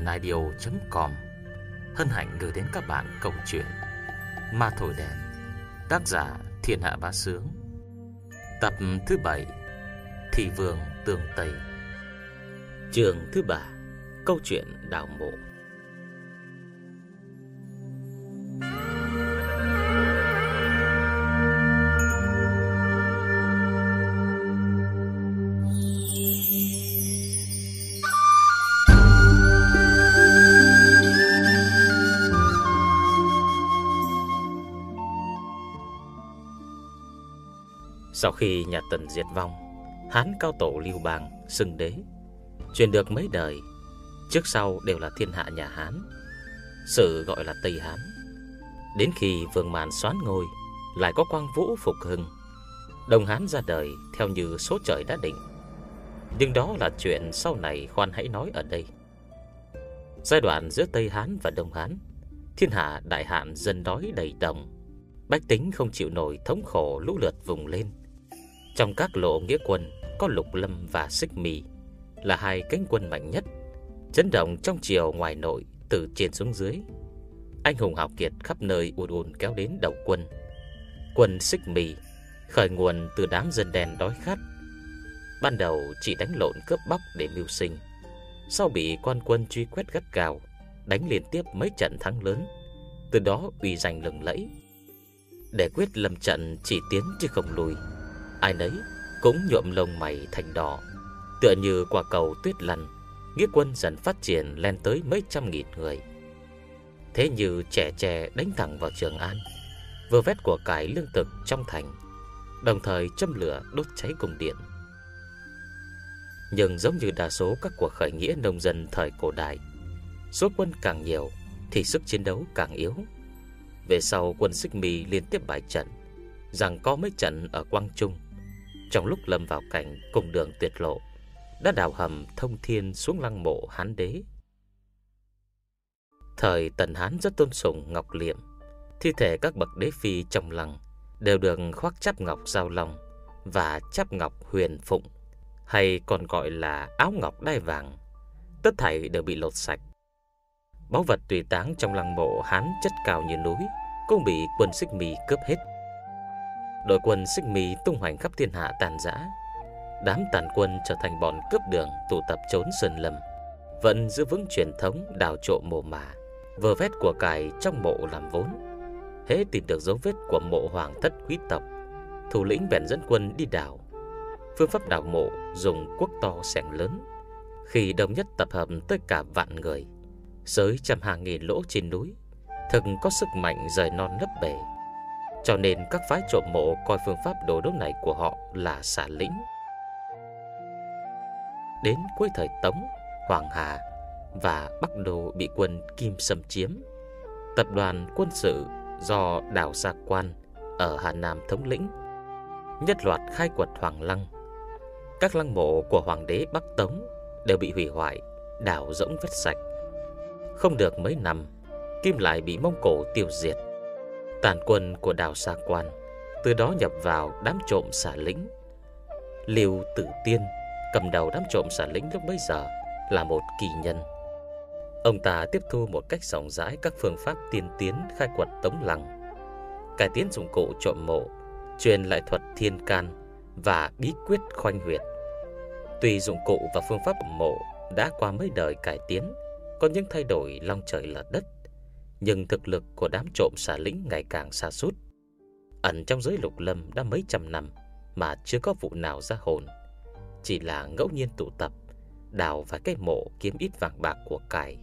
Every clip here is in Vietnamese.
truyện.audio.com hân hạnh gửi đến các bạn câu chuyện Ma Thổi Đèn, tác giả Thiên Hạ Bá Sướng, tập thứ 7, Thị Vương Tường Tây, chương thứ 3, câu chuyện đào mộ. Sau khi nhà Tần diệt vong, Hán cao tổ Lưu Bang xưng đế, truyền được mấy đời, trước sau đều là thiên hạ nhà Hán, sử gọi là Tây Hán. Đến khi Vương Màn soán ngôi, lại có Quang Vũ phục hưng, Đông Hán ra đời theo như số trời đã định. Nhưng đó là chuyện sau này, khoan hãy nói ở đây. Giai đoạn giữa Tây Hán và Đông Hán, thiên hạ đại hạn dân đói đầy đồng, bách tính không chịu nổi thống khổ lũ lượt vùng lên. Trong các lộ nghĩa quân có Lục Lâm và Xích Mì là hai cánh quân mạnh nhất, chấn động trong triều ngoài nội, từ trên xuống dưới. Anh hùng hào kiệt khắp nơi ùn ùn kéo đến đầu quân. Quân Xích Mì khởi nguồn từ đám dân đen đói khát, ban đầu chỉ đánh lộn cướp bóc để mưu sinh, sau bị quan quân truy quét gắt gao, đánh liên tiếp mấy trận thắng lớn, từ đó uy danh lừng lẫy. Để quyết lâm trận chỉ tiến chứ không lùi, ai nấy cũng nhuộm lông mày thành đỏ. Tựa như quả cầu tuyết lăn, nghĩa quân dần phát triển lên tới mấy trăm nghìn người. Thế như trẻ tre đánh thẳng vào Trường An, vơ vét của cải lương thực trong thành, đồng thời châm lửa đốt cháy cung điện. Nhưng giống như đa số các cuộc khởi nghĩa nông dân thời cổ đại, số quân càng nhiều thì sức chiến đấu càng yếu. Về sau, quân Xích Mì liên tiếp bại trận, rằng có mấy trận ở Quang Trung. Trong lúc lâm vào cảnh cùng đường tuyệt lộ, đã đào hầm thông thiên xuống lăng mộ Hán đế. Thời Tần Hán rất tôn sùng ngọc liệm, thi thể các bậc đế phi trong lăng đều được khoác cháp ngọc giao long và cháp ngọc huyền phụng, hay còn gọi là áo ngọc đai vàng. Tất thảy đều bị lột sạch. Báu vật tùy táng trong lăng mộ Hán chất cao như núi cũng bị quân Xích Mì cướp hết. Đội quân Xích Mì tung hoành khắp thiên hạ tàn rã. Đám tàn quân trở thành bọn cướp đường tụ tập trốn sơn lâm, vẫn giữ vững truyền thống đào trộm mồ mả, vơ vét của cải trong mộ làm vốn. Hễ tìm được dấu vết của mộ hoàng thất quý tộc, thủ lĩnh bèn dẫn quân đi đào. Phương pháp đào mộ dùng cuốc to xẻng lớn, khi đồng nhất tập hợp tới cả vạn người, xới trăm hàng nghìn lỗ trên núi, thực có sức mạnh rời non lấp bể. Cho nên các phái trộm mộ coi phương pháp đồ đốt này của họ là xả lĩnh. Đến cuối thời Tống, Hoàng Hà và Bắc Đô bị quân Kim xâm chiếm. Tập đoàn quân sự do Đào Gia Quan ở Hà Nam thống lĩnh, nhất loạt khai quật hoàng lăng. Các lăng mộ của hoàng đế Bắc Tống đều bị hủy hoại, đào rỗng vết sạch. Không được mấy năm, Kim lại bị Mông Cổ tiêu diệt. Tàn quân của Đào Gia Quan từ đó nhập vào đám trộm xả lĩnh. Lưu Tử Tiên cầm đầu đám trộm xả lĩnh lúc bấy giờ là một kỳ nhân. Ông ta tiếp thu một cách rộng rãi các phương pháp tiên tiến khai quật tống lăng, cải tiến dụng cụ trộm mộ, truyền lại thuật thiên can và bí quyết khoanh huyệt. Tuy dụng cụ và phương pháp mộ đã qua mấy đời cải tiến, có những thay đổi long trời lở đất, nhưng thực lực của đám trộm xả lĩnh ngày càng sa sút. Ẩn trong giới lục lâm đã mấy trăm năm mà chưa có vụ nào ra hồn, chỉ là ngẫu nhiên tụ tập đào vài cái mộ kiếm ít vàng bạc của cải.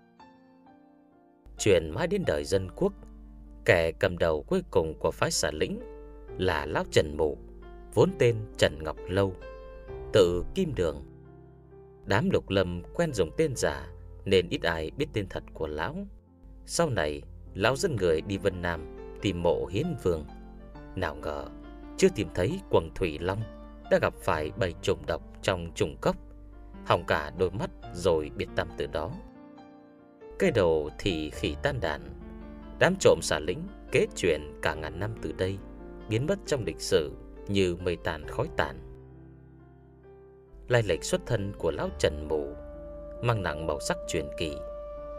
Truyền mãi đến đời Dân Quốc, kẻ cầm đầu cuối cùng của phái xả lĩnh là lão Trần Mù, vốn tên Trần Ngọc Lâu, tự Kim Đường. Đám lục lâm quen dùng tên giả nên ít ai biết tên thật của lão. Sau này, lão dẫn người đi Vân Nam tìm mộ Hiến Vương. Nào ngờ, chưa tìm thấy quầng Thủy Long, đã gặp phải bầy trùng độc trong trùng cốc, hỏng cả đôi mắt rồi biệt tâm từ đó. Cây đầu thì khỉ tan đàn. Đám trộm xả lĩnh kế truyền cả ngàn năm từ đây, biến mất trong lịch sử như mây tàn khói tàn. Lai lịch xuất thân của lão Trần Mù mang nặng màu sắc truyền kỳ,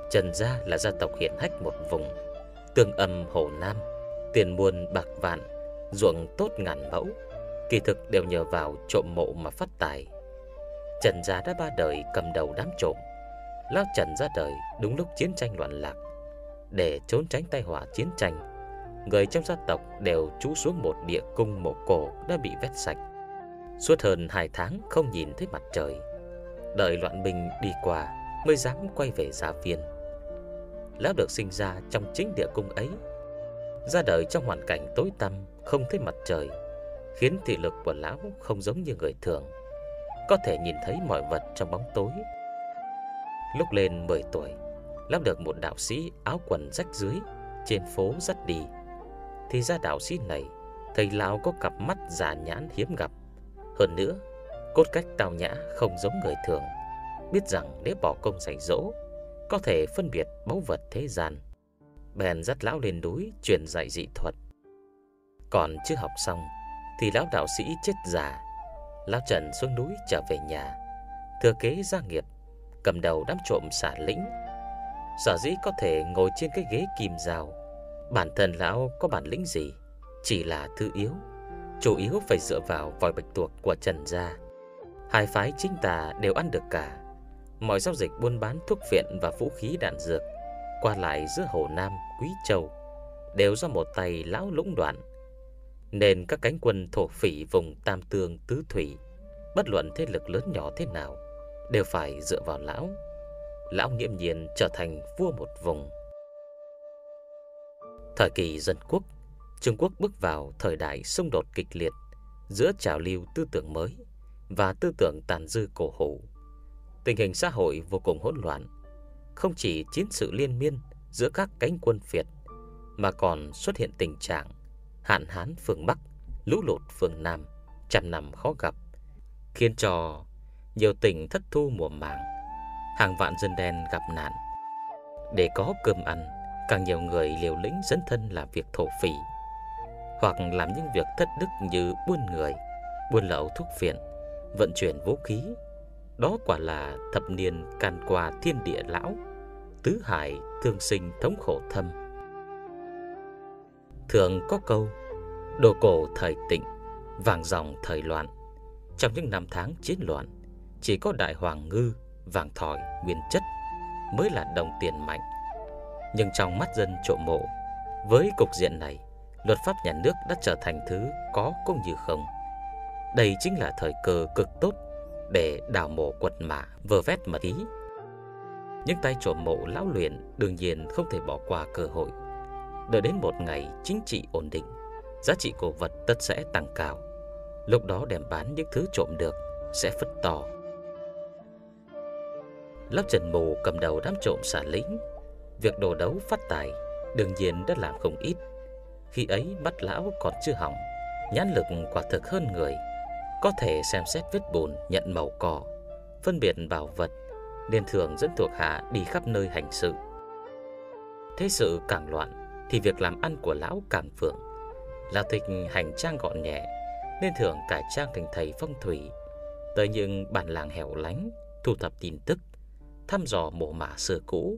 Trần gia là gia tộc hiển hách một vùng, tương âm Hồ Nam, tiền muôn bạc vạn, ruộng tốt ngàn mẫu, kỳ thực đều nhờ vào trộm mộ mà phát tài. Trần gia đã 3 đời cầm đầu đám trộm. Lão Trần ra đời đúng lúc chiến tranh loạn lạc. Để trốn tránh tai họa chiến tranh, người trong gia tộc đều trú xuống một địa cung mộ cổ đã bị vét sạch. Suốt hơn 2 tháng không nhìn thấy mặt trời. Đợi loạn binh đi qua mới dám quay về gia viên. Lão được sinh ra trong chính địa cung ấy, ra đời trong hoàn cảnh tối tăm, không thấy mặt trời, khiến thị lực của lão không giống như người thường, có thể nhìn thấy mọi vật trong bóng tối. Lúc lên 10 tuổi, lão được một đạo sĩ áo quần rách rưới trên phố dắt đi. Thì ra đạo sĩ này, thầy lão có cặp mắt giả nhãn hiếm gặp. Hơn nữa, cốt cách tao nhã không giống người thường, biết rằng nếu bỏ công dạy dỗ, có thể phân biệt báu vật thế gian. Bèn dắt lão lên núi truyền dạy dị thuật. Còn chưa học xong thì lão đạo sĩ chết già. Lão Trần xuống núi trở về nhà, thừa kế gia nghiệp, cầm đầu đám trộm xả lĩnh. Sở dĩ có thể ngồi trên cái ghế kim dao, bản thân lão có bản lĩnh gì, chỉ là thứ yếu, chủ yếu phải dựa vào vòi bạch tuộc của Trần gia. Hai phái chính tà đều ăn được cả. Mọi giao dịch buôn bán thuốc viện và vũ khí đạn dược qua lại giữa Hồ Nam, Quý Châu đều do một tay lão lũng đoạn. Nên các cánh quân thổ phỉ vùng Tam Tương Tứ Thủy, bất luận thế lực lớn nhỏ thế nào, đều phải dựa vào lão. Lão nghiễm nhiên trở thành vua một vùng. Thời kỳ dân quốc, Trung Quốc bước vào thời đại xung đột kịch liệt giữa trào lưu tư tưởng mới và tư tưởng tàn dư cổ hủ. Tình hình xã hội vô cùng hỗn loạn. Không chỉ chiến sự liên miên giữa các cánh quân Việt, mà còn xuất hiện tình trạng hạn hán phương Bắc, lũ lụt phương Nam, trăm năm khó gặp, khiến cho nhiều tỉnh thất thu mùa màng, hàng vạn dân đen gặp nạn. Để có cơm ăn, càng nhiều người liều lĩnh dấn thân làm việc thổ phỉ, hoặc làm những việc thất đức như buôn người, buôn lậu thuốc phiện, vận chuyển vũ khí. Đó quả là thập niên can qua thiên địa lão, tứ hải thương sinh thống khổ thâm. Thường có câu đồ cổ thời tịnh, vàng dòng thời loạn. Trong những năm tháng chiến loạn, chỉ có đại hoàng ngư, vàng thỏi, nguyên chất mới là đồng tiền mạnh. Nhưng trong mắt dân trộm mộ, với cục diện này, luật pháp nhà nước đã trở thành thứ có cũng như không. Đây chính là thời cơ cực tốt để đào mộ quật mã, vơ vét mật khí. Những tay trộm mộ lão luyện đương nhiên không thể bỏ qua cơ hội. Đợi đến một ngày chính trị ổn định, giá trị cổ vật tất sẽ tăng cao. Lúc đó đem bán những thứ trộm được sẽ phất to. Lão Trần Mù cầm đầu đám trộm xả lính, việc đồ đấu phát tài đương nhiên đã làm không ít. Khi ấy mắt lão còn chưa hỏng, nhãn lực quả thực hơn người, có thể xem xét vết bùn, nhận màu cỏ, phân biệt bảo vật, nên thường dẫn thuộc hạ đi khắp nơi hành sự. Thế sự càng loạn thì việc làm ăn của lão càng phượng. Lão thích hành trang gọn nhẹ, nên thường cải trang thành thầy phong thủy, tới những bản làng hẻo lánh thu thập tin tức, thăm dò mộ mả xưa cũ.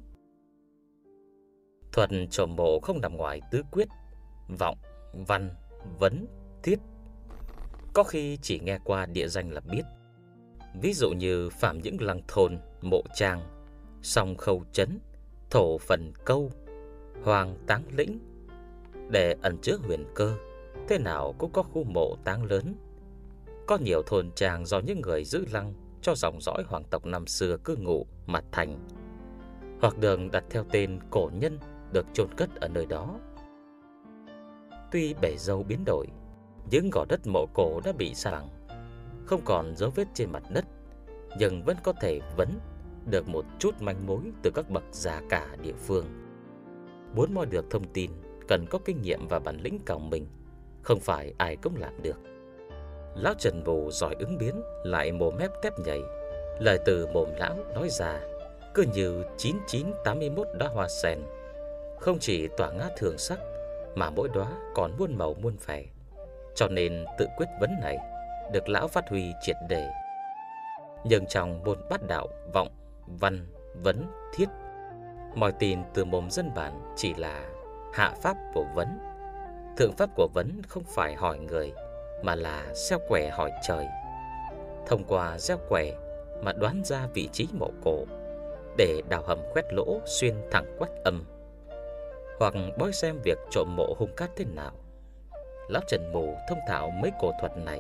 Thuật trộm mộ không nằm ngoài tứ quyết: vọng, văn, vấn, thiết. Có khi chỉ nghe qua địa danh là biết. Ví dụ như phạm những lăng thôn, mộ trang, song khâu trấn, thổ phần câu, hoàng táng lĩnh. Để ẩn chứa huyền cơ, thế nào cũng có khu mộ táng lớn. Có nhiều thôn trang do những người giữ lăng cho dòng dõi hoàng tộc năm xưa cư ngụ mà thành, hoặc đường đặt theo tên cổ nhân được chôn cất ở nơi đó. Tuy bể dâu biến đổi, những gò đất mộ cổ đã bị sa bằng, không còn dấu vết trên mặt đất, nhưng vẫn có thể vấn được một chút manh mối từ các bậc già cả địa phương. Muốn moi được thông tin, cần có kinh nghiệm và bản lĩnh cao mình, không phải ai cũng làm được. Lão Trần Mù giỏi ứng biến, lại mồm mép tép nhảy. Lời từ mồm lão nói ra cứ như 9981 đóa hoa sen, không chỉ tỏa ngát thường sắc, mà mỗi đóa còn muôn màu muôn vẻ. Cho nên tự quyết vấn này được lão phát huy triệt để. Nhưng trong môn bát đạo vọng, văn, vấn, thiết, Mọi tin từ mồm dân bản chỉ là hạ pháp của vấn, thượng pháp của vấn không phải hỏi người, mà là gieo quẻ hỏi trời. Thông qua gieo quẻ mà đoán ra vị trí mộ cổ, để đào hầm khoét lỗ xuyên thẳng quách âm, hoặc bói xem việc trộm mộ hung cát thế nào. Lão Trần Mù thông thạo mấy cổ thuật này.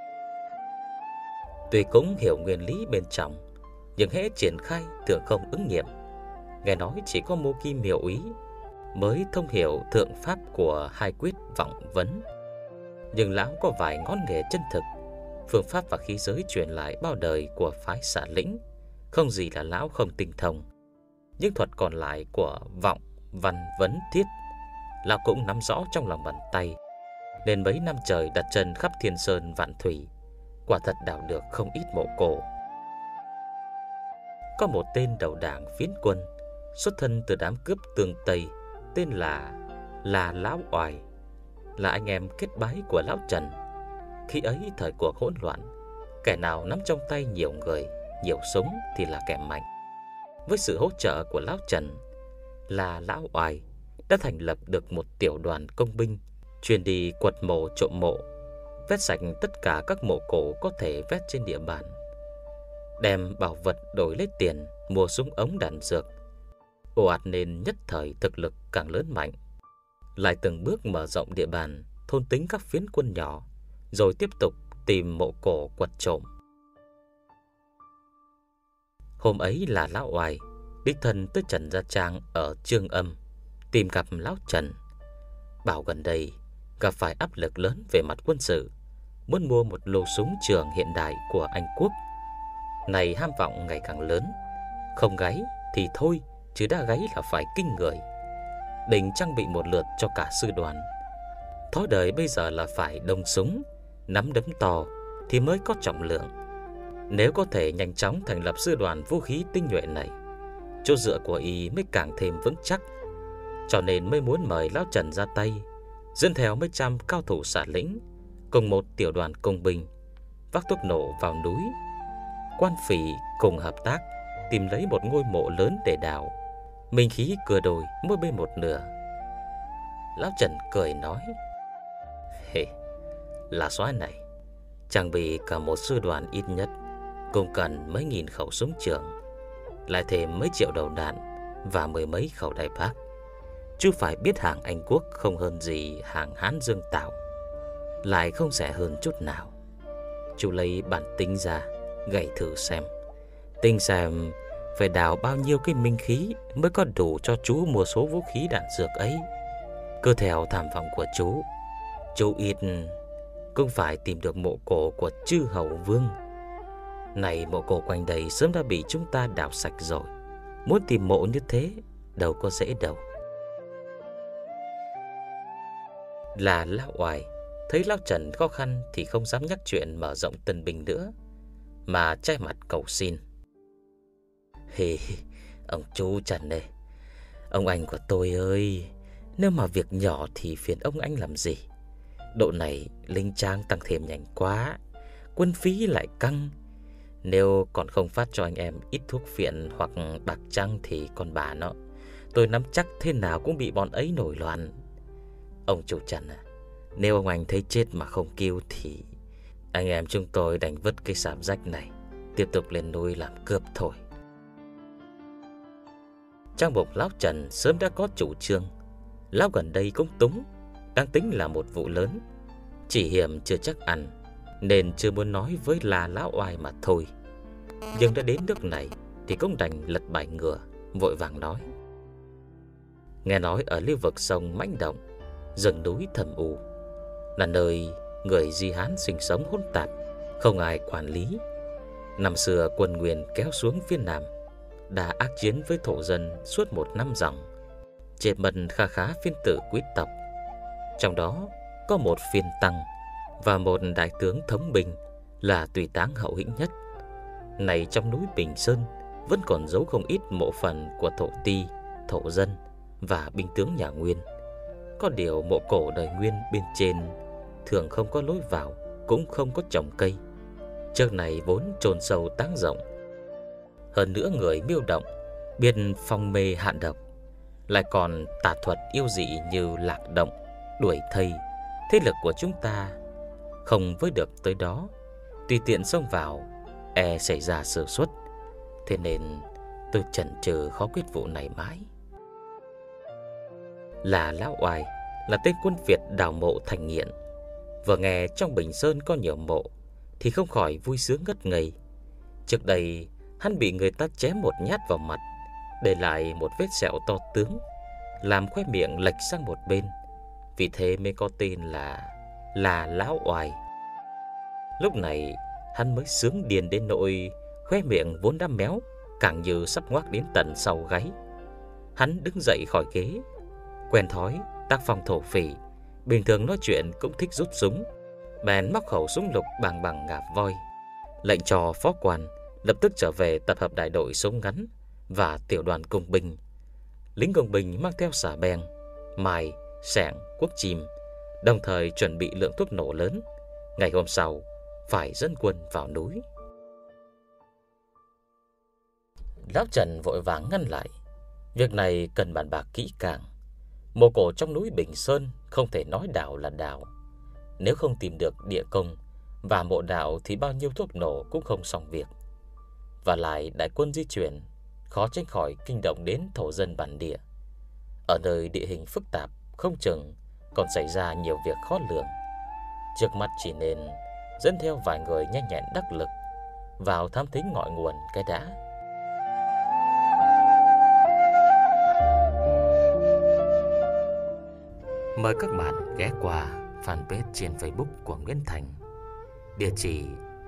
Tuy cũng hiểu nguyên lý bên trong, nhưng hễ triển khai thường không ứng nghiệm. Nghe nói chỉ có Mô Kim Miểu Úy mới thông hiểu thượng pháp của hai quyết vọng vấn. Nhưng lão có vài ngón nghề chân thực, phương pháp và khí giới truyền lại bao đời của phái Xả Lĩnh, không gì là lão không tinh thông. Những thuật còn lại của vọng, văn, vấn, thiết, lão cũng nắm rõ trong lòng bàn tay, nên mấy năm trời đặt chân khắp thiên sơn vạn thủy, quả thật đào được không ít mộ cổ. Có một tên đầu đảng phiến quân, xuất thân từ đám cướp Tương Tây, tên là Lão Oài, là anh em kết bái của Lão Trần. Khi ấy thời cuộc hỗn loạn, kẻ nào nắm trong tay nhiều người, nhiều súng thì là kẻ mạnh. Với sự hỗ trợ của Lão Trần, Lão Oài đã thành lập được một tiểu đoàn công binh chuyên đi quật mộ trộm mộ, vét sạch tất cả các mộ cổ có thể vét trên địa bàn, đem bảo vật đổi lấy tiền mua súng ống đạn dược, ồ ạt nên nhất thời thực lực càng lớn mạnh. Lại từng bước mở rộng địa bàn, thôn tính các phiến quân nhỏ, rồi tiếp tục tìm mộ cổ quật trộm. Hôm ấy là Lão Oai đích thân tới Trần Gia Trang ở Chương Âm tìm gặp Lão Trần, bảo gần đây gặp phải áp lực lớn về mặt quân sự, muốn mua một lô súng trường hiện đại của Anh Quốc. Này ham vọng ngày càng lớn, không gáy thì thôi, chứ đã gáy là phải kinh người. Định trang bị một lượt cho cả sư đoàn. Thói đời bây giờ là phải đông súng, nắm đấm to thì mới có trọng lượng. Nếu có thể nhanh chóng thành lập sư đoàn vũ khí tinh nhuệ này, chỗ dựa của y mới càng thêm vững chắc. Cho nên mới muốn mời Lão Trần ra tay, dẫn theo mấy trăm cao thủ Xả Lĩnh cùng một tiểu đoàn công binh vác thuốc nổ vào núi. Quan Phỉ cùng hợp tác tìm lấy một ngôi mộ lớn để đào, minh khí cưa đôi mỗi bên một nửa. Lão Trần cười nói: "Hề, là soái này trang bị cả một sư đoàn ít nhất cũng cần mấy nghìn khẩu súng trường, lại thêm mấy triệu đầu đạn và mười mấy khẩu đại bác. Chứ phải biết hàng Anh Quốc không hơn gì hàng Hán Dương Tào, lại không rẻ hơn chút nào. Chú lấy bản tính ra gảy thử xem, tính xem phải đào bao nhiêu cái minh khí mới có đủ cho chú mua số vũ khí đạn dược ấy. Cứ theo tham vọng của chú ít cũng phải tìm được mộ cổ của chư hầu vương. Này mộ cổ quanh đây sớm đã bị chúng ta đào sạch rồi, muốn tìm mộ như thế đâu có dễ đâu." Là Lão Oai thấy Lão Trần khó khăn thì không dám nhắc chuyện mở rộng Tân Bình nữa, mà chai mặt cầu xin: "Hì, ông chú Trần này, ông anh của tôi ơi, nếu mà việc nhỏ thì phiền ông anh làm gì? Độ này linh trang tăng thêm nhanh quá, quân phí lại căng. Nếu còn không phát cho anh em ít thuốc phiện hoặc bạc trăng thì còn bà nó, tôi nắm chắc thế nào cũng bị bọn ấy nổi loạn. Ông chủ Trần à, nếu ông anh thấy chết mà không kêu thì anh em chúng tôi đành vứt cái sạp rách này, tiếp tục lên núi làm cướp thôi." Trong bụng Lão Trần sớm đã có chủ trương. Lão gần đây cũng túng, đang tính là một vụ lớn, chỉ hiểm chưa chắc ăn, nên chưa muốn nói với Lão Oai mà thôi. Nhưng đã đến nước này thì cũng đành lật bài ngựa, vội vàng nói: "Nghe nói ở lưu vực sông mãnh động, rừng núi thầm u, là nơi người Di Hán sinh sống hỗn tạp, không ai quản lý. Năm xưa quân Nguyên kéo xuống phía Nam, đã ác chiến với thổ dân suốt một năm ròng, chết mất khá khá phiên tử quý tộc. Trong đó có một phiên tăng và một đại tướng thống binh là tùy táng hậu hĩnh nhất. Này trong núi Bình Sơn vẫn còn giấu không ít mộ phần của thổ ti, thổ dân và binh tướng nhà Nguyên. Có điều mộ cổ đời Nguyên bên trên thường không có lối vào, cũng không có trồng cây. Trước này vốn chôn sâu táng rộng. Hơn nữa người Miêu Động biết phong mê hạn độc, lại còn tà thuật yêu dị như lạc động, đuổi thây, thế lực của chúng ta không với được tới đó, tùy tiện xông vào e xảy ra sơ suất. Thế nên tôi chần chừ khó quyết vụ này mãi. Là Lão Oai là tên quân Việt đào mộ thành nghiện, vừa nghe trong Bình Sơn có nhiều mộ thì không khỏi vui sướng ngất ngây. Trước đây hắn bị người ta chém một nhát vào mặt, để lại một vết sẹo to tướng, làm khóe miệng lệch sang một bên, vì thế mới có tên là Lão Oai. Lúc này hắn mới sướng điên đến nỗi khóe miệng vốn đã méo càng như sắp ngoác đến tận sau gáy. Hắn đứng dậy khỏi ghế, quen thói tác phong thổ phỉ, bình thường nói chuyện cũng thích rút súng, bèn móc khẩu súng lục bằng ngà voi, lệnh cho phó quan lập tức trở về tập hợp đại đội súng ngắn và tiểu đoàn công binh. Lính công binh mang theo xà beng, mài, xẻng, cuốc chìm, đồng thời chuẩn bị lượng thuốc nổ lớn. Ngày hôm sau phải dẫn quân vào núi. Lão Trần vội vàng ngăn lại. Việc này cần bàn bạc kỹ càng. Mộ cổ trong núi Bình Sơn không thể nói đảo là đảo. Nếu không tìm được địa công và mộ đạo thì bao nhiêu thuốc nổ cũng không xong việc. Và lại đại quân di chuyển, khó tránh khỏi kinh động đến thổ dân bản địa. Ở nơi địa hình phức tạp, không chừng còn xảy ra nhiều việc khó lường. Trước mắt chỉ nên dẫn theo vài người nhanh nhẹn đắc lực vào thám thính ngọn nguồn cái đã. Mời các bạn ghé qua fanpage trên Facebook của Nguyễn Thành, địa chỉ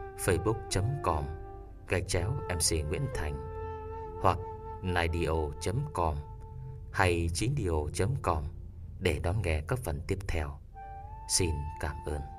facebook.com/MC Nguyễn Thành, hoặc naidio.com hay 9dio.com để đón nghe các phần tiếp theo. Xin cảm ơn.